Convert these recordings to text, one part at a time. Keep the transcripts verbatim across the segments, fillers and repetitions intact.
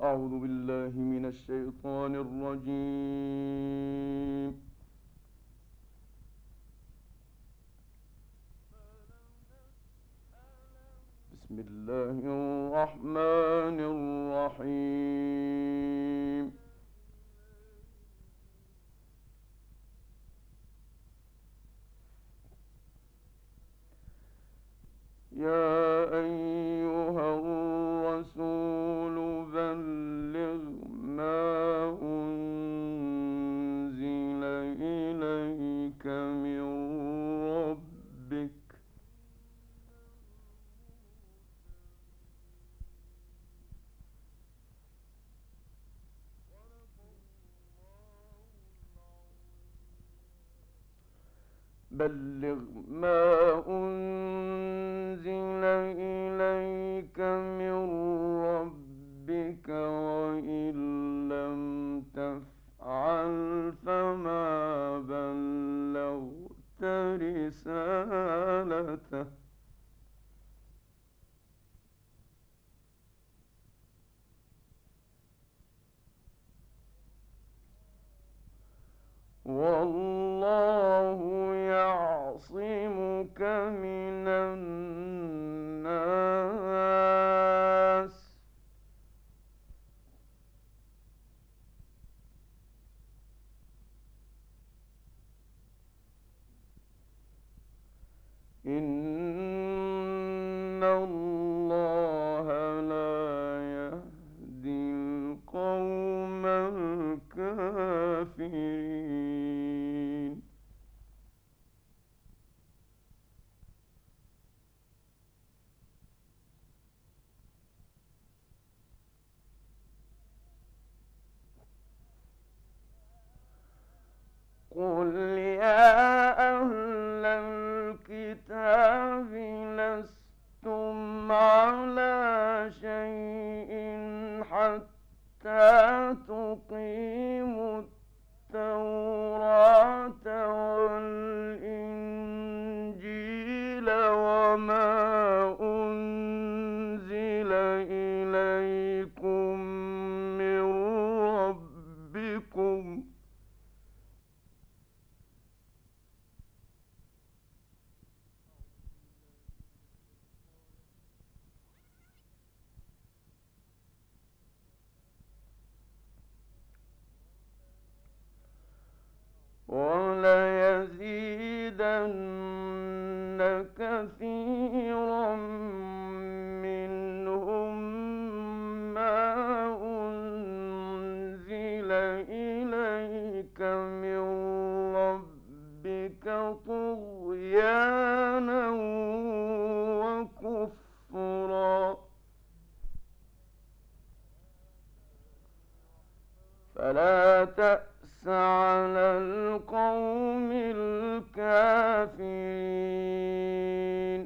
أعوذ بالله من الشيطان الرجيم. بسم الله الرحمن الرحيم. يا أيها الرسول بلغ ما أنزل إليك من ربك بلغ ما أنزل إليك من ربك وإن لم تفعل فما بلغت رسالته والله يعصمك من الناس إن الله لا يهدي القوم الكافرين. قل يا أهل الكتاب لستم على شيء حتى تقيموا التوراة والإنجيل وما أنزل إليكم من ربكم وليزيدن كثيرا منهم ما أنزل إليك من ربك طغيانا وكفرا فلا تأس على القوم الكافرين.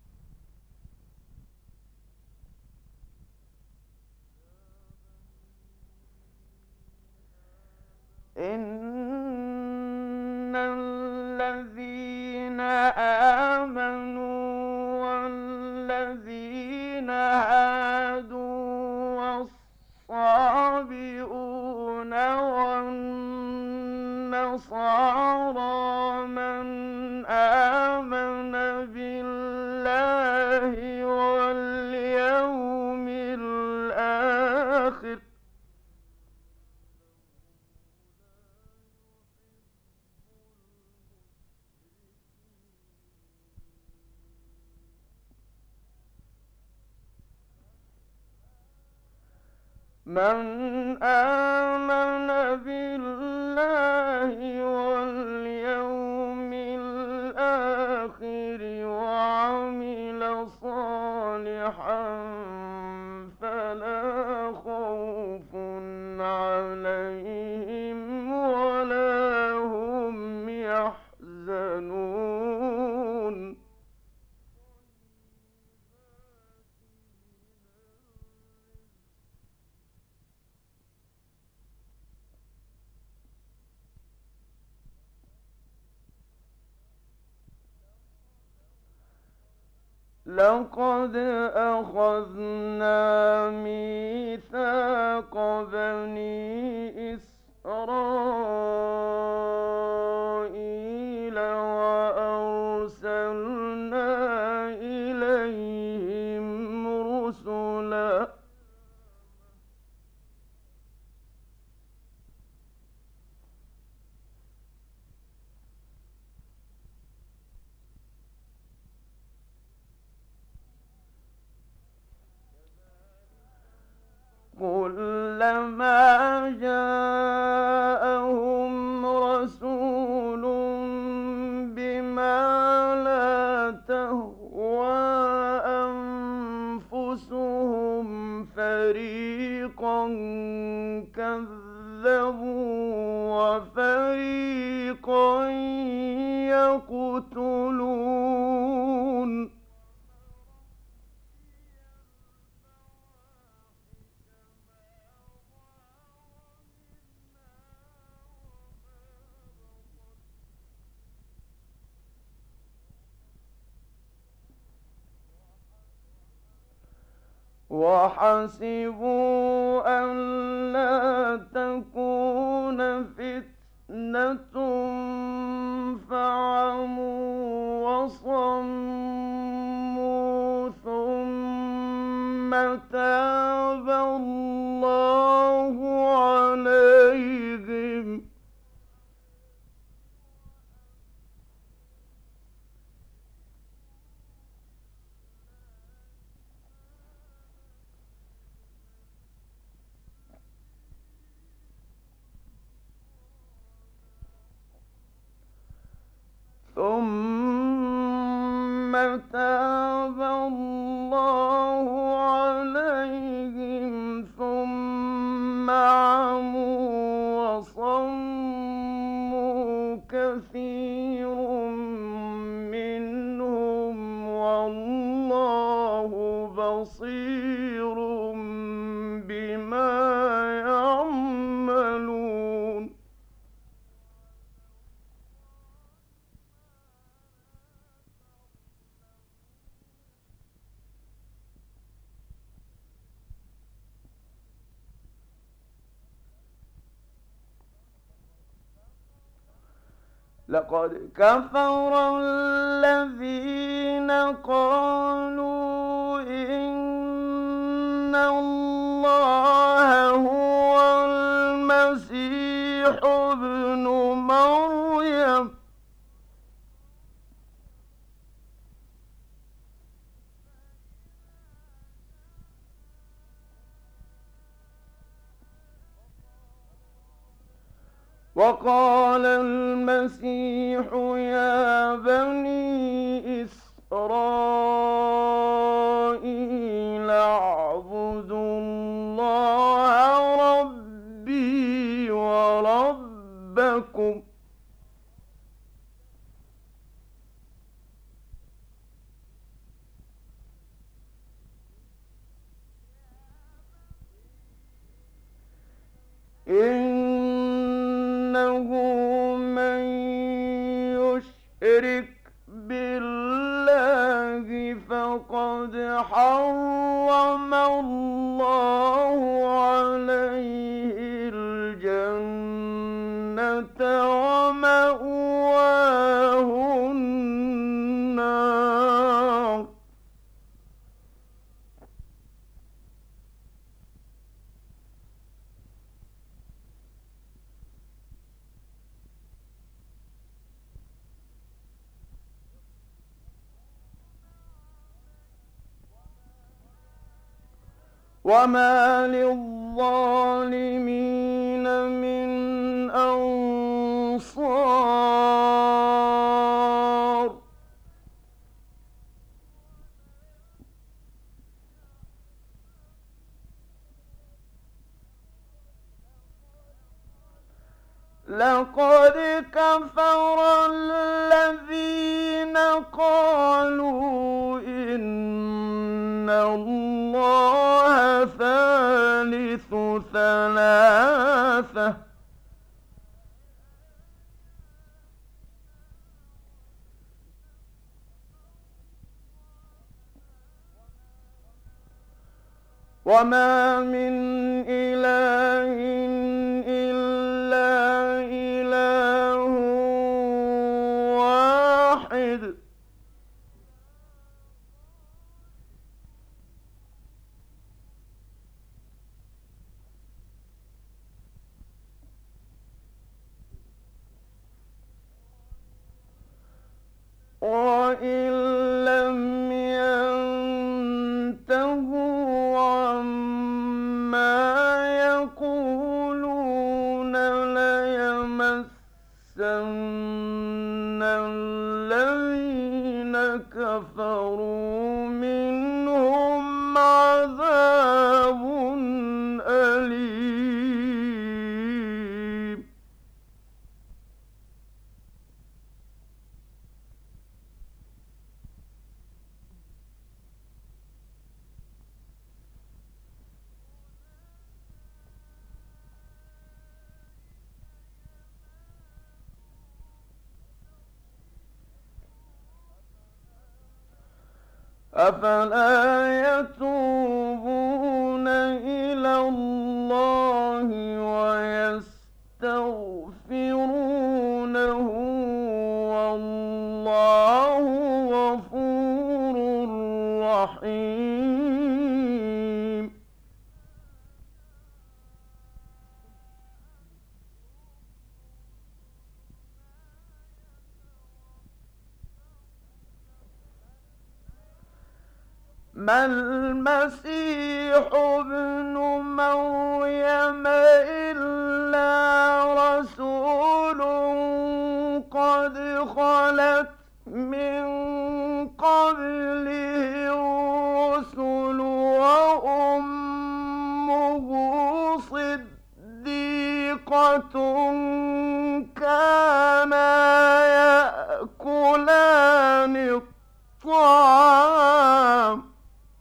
إن الذين آمنوا والذين هادوا والصابئون والنصارى من آمن بالله واليوم الآخر من آمن بالله واليوم الآخر وعمل صالحا فلا خوف عليهم ولا هم يحزنون. لقد أخذنا ميثاق بني إسرائيل وأرسلنا إليهم رسلا كلما جاءهم رسول بما لا تهوى أنفسهم فريقا كذبوا وفريقا يقتلون وحسبوا ألا تكون فتنة فعموا وصموا ثم تاب الله عليهم ثم تاب الله عليهم ثم عموا وصموا كثير منهم والله بصير بما يعملون لقد كفر الذين قالوا إن الله هو المسيح ابن مريم وقال المسيح يا بني إسرائيل اعبدوا الله ربي وربكم إنه من يشرك بالله فقد حرم الله عليه الجنة ومأواه النار وما للظالمين من أنصار لقد كفر الذين قالوا إن الله ثالث ثلاثة وما من إله إلا إله واحد وإن لم ينتهوا عما يقولون ليمسن الذين كفروا منهم عذاب أليم أفلا يتوبون إلى الله ويستغفرونه والله غفور رحيم ما المسيح ابن مريم إلا رسول قد خلت من قبله الرسل وأمه صديقة كانا يأكلان الطعام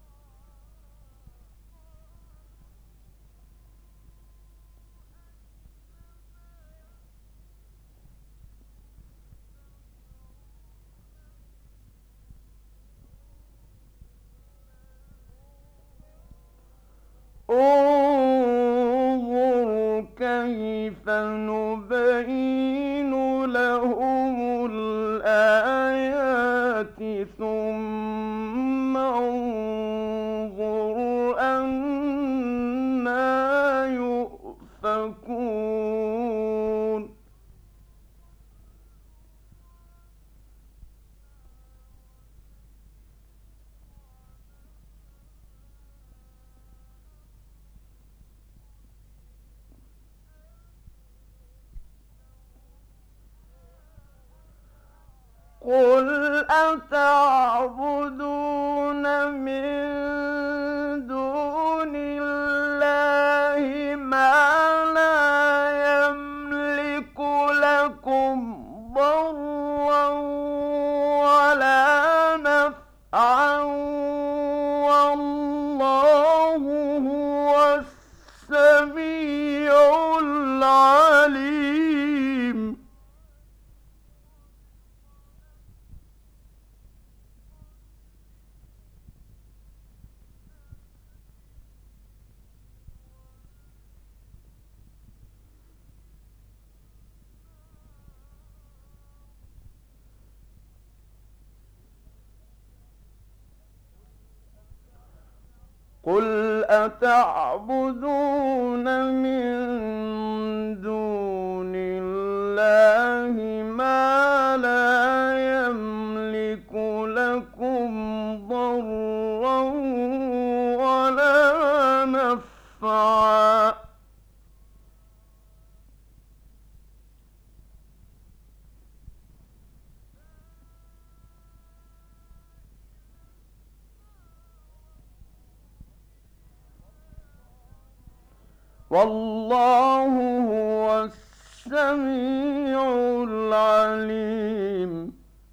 انظر كيف نبين لهم الآيات ثم انظر أنى يؤفكون قل أتعبدون من دون الله ما لا يملك لكم ضرا ولا نفعا والله هو السميع العليم قل أتعبدون من دون الله ما لا يملك لكم ضرا ولا نفعا والله هو السميع العليم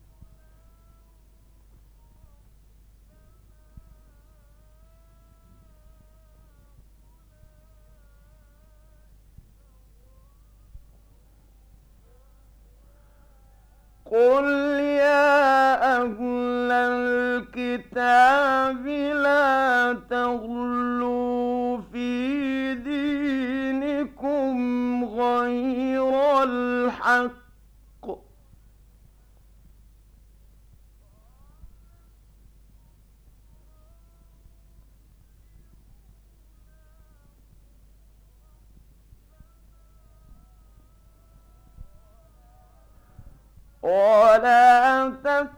قل يا أهل الكتاب لا تغلوا ولا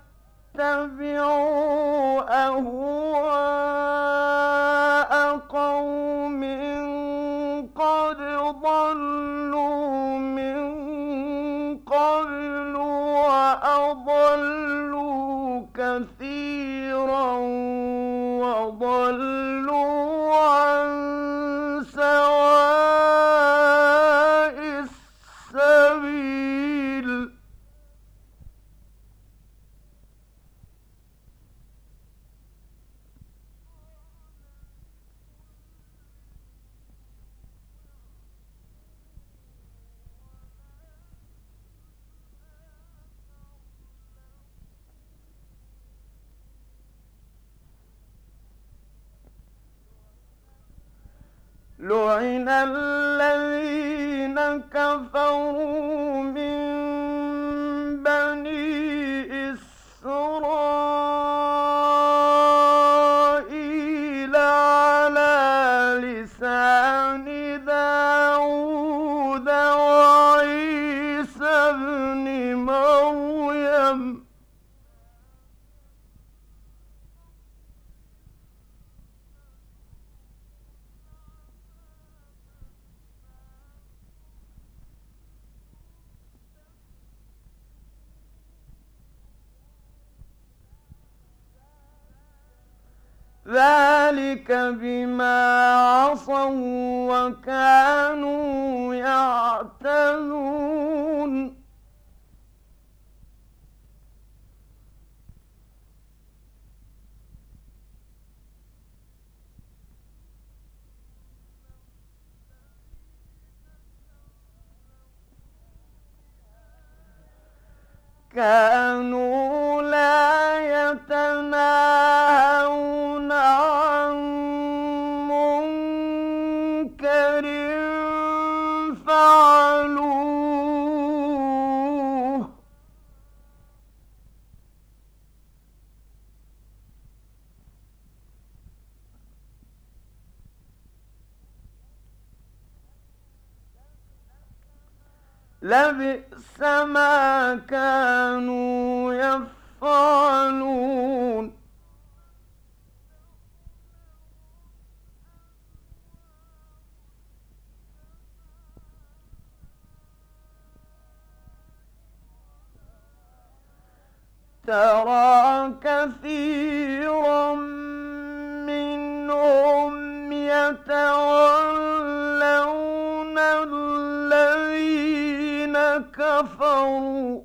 تتبعوا أهواء قوم قد ضلوا من قبل وأضلوا كثيرا وضلوا عن سواء السبيل. لعن الذين كفروا من بني إسرائيل على لسان داود وعيسى ابن مريم ذلك بما عصوا وكانوا يعتدون. كانوا لا يتناهون عن منكر فعلوه. لبئس ما كانوا يفعلون. ترى كثيرا منهم يتولون الذين كفروا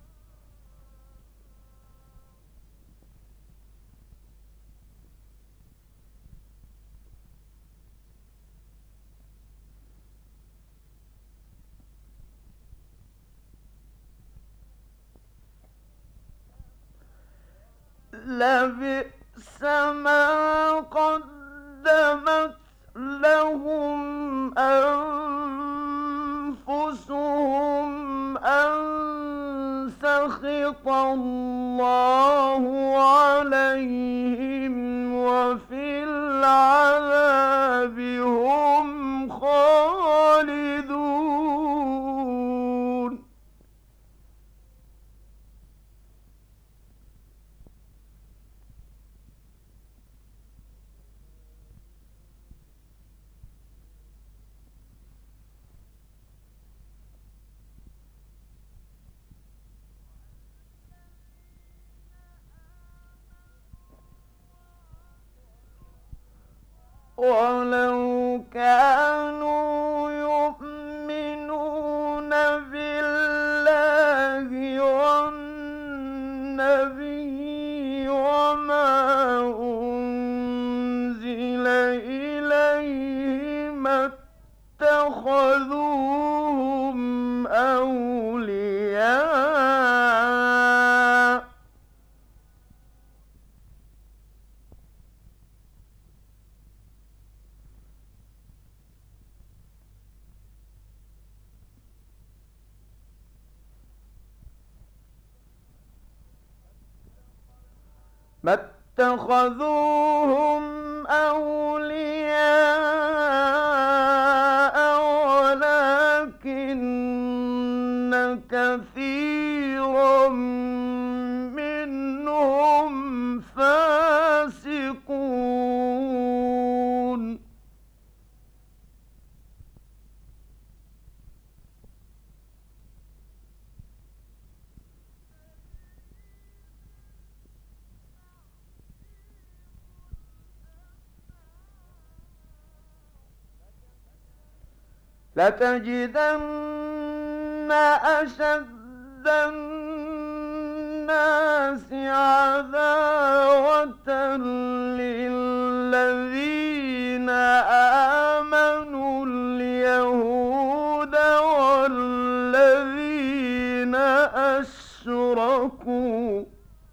لبئس ما قدمت لهم أنفسهم أن سخط الله عليهم وفي العذاب هم خالدون. ولو كانوا يؤمنون بالله والنبي وما أنزل إليه ما اتخذوهم أولياء ما اتخذوهم أولياء ولكن كثيرا لتجدن أشد الناس عداوة للذين آمنوا اليهود والذين أشركوا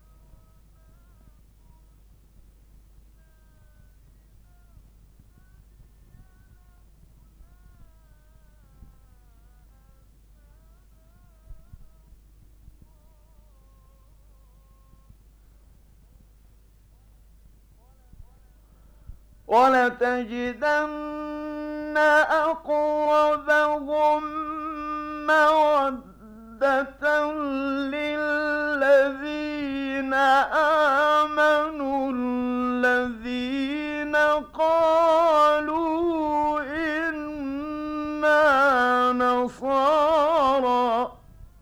ولتجدن أقربهم مودة للذين آمنوا الذين قالوا إنا نصارى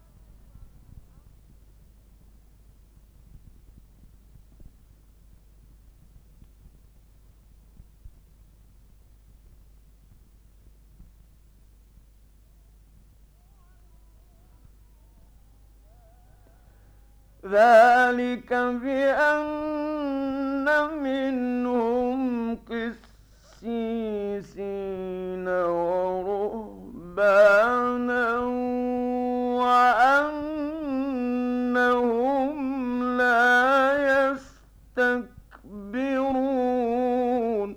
ذلك بأن منهم قسيسين ورهبانا وأنهم لا يستكبرون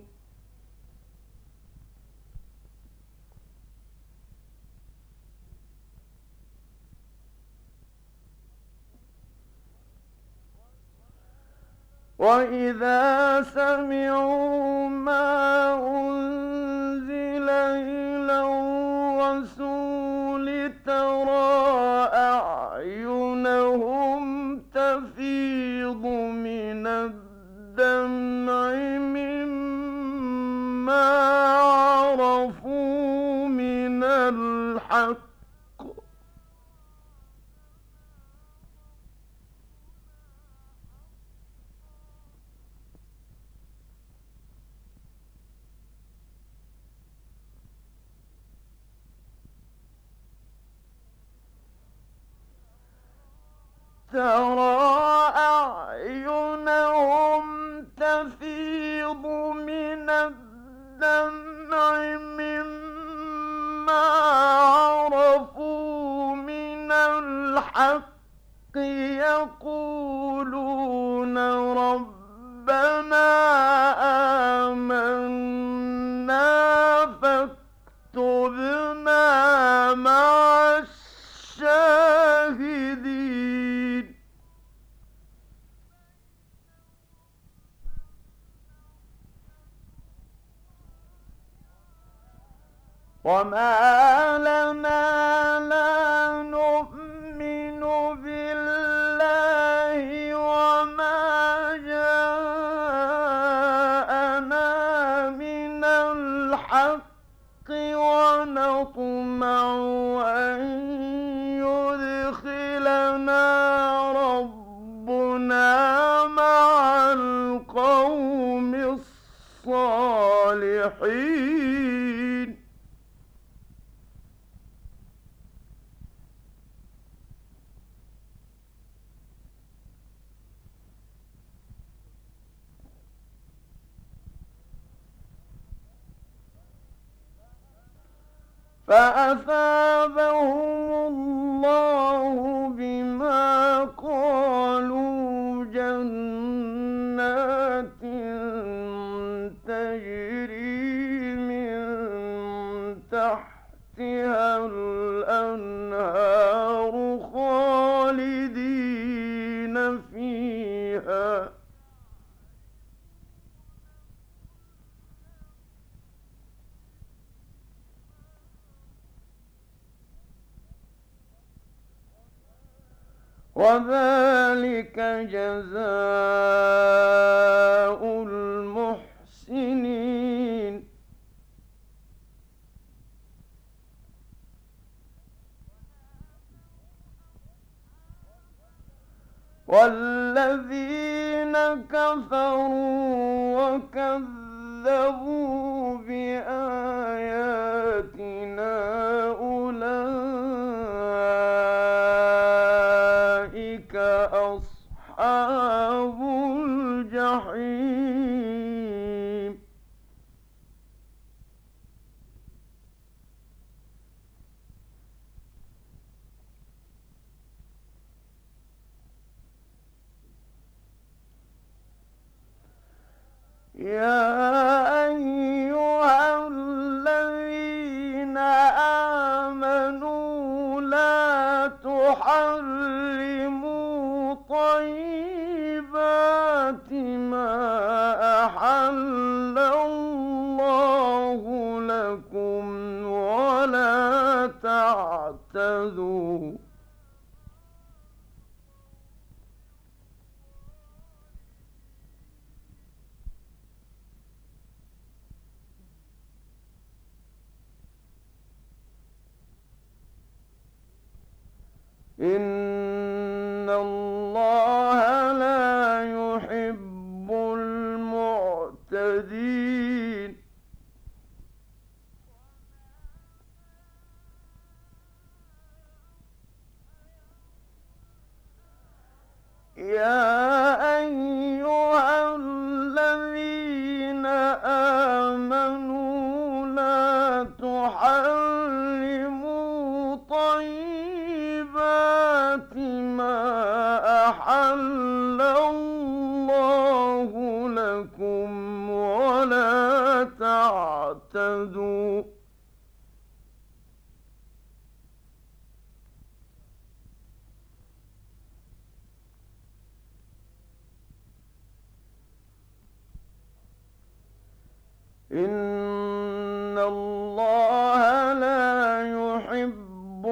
وإذا سمعوا ما أنزل إلى الرسول ترى أعينهم تفيض من الدمع مما عرفوا من الحق ترى أعينهم تفيض من الدمع مما عرفوا من الحق يقولون ربنا آمنا فاكتبنا مع الشاهدين وما لنا لا نؤمن بالله وما جاءنا من الحق ونطمع أن يدخلنا ربنا مع القوم الصالحين فأثابهم الله بما قالوا جنات تجري من تحتها الأنهار خالدين فيها وذلك جزاء المحسنين والذين كفروا وكذبوا بآياتنا يا أيها الذين آمنوا لا تحرموا طيبات ما أحل الله لكم ولا تعتدوا إن الله لا يحب المعتدين يا أيها الذين آمنوا لا تحرموا طيبات ما أحل الله لكم ولا تعتدوا إن الله لا يحب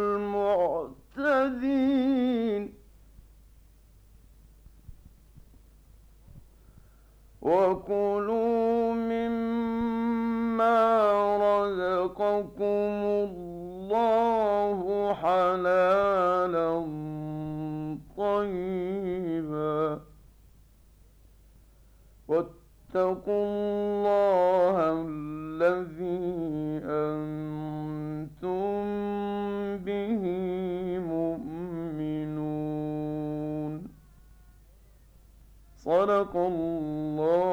المعتدين وكلوا مما رزقكم الله حلالا طيبا واتقوا الله الذي أنتم به مؤمنون صدق الله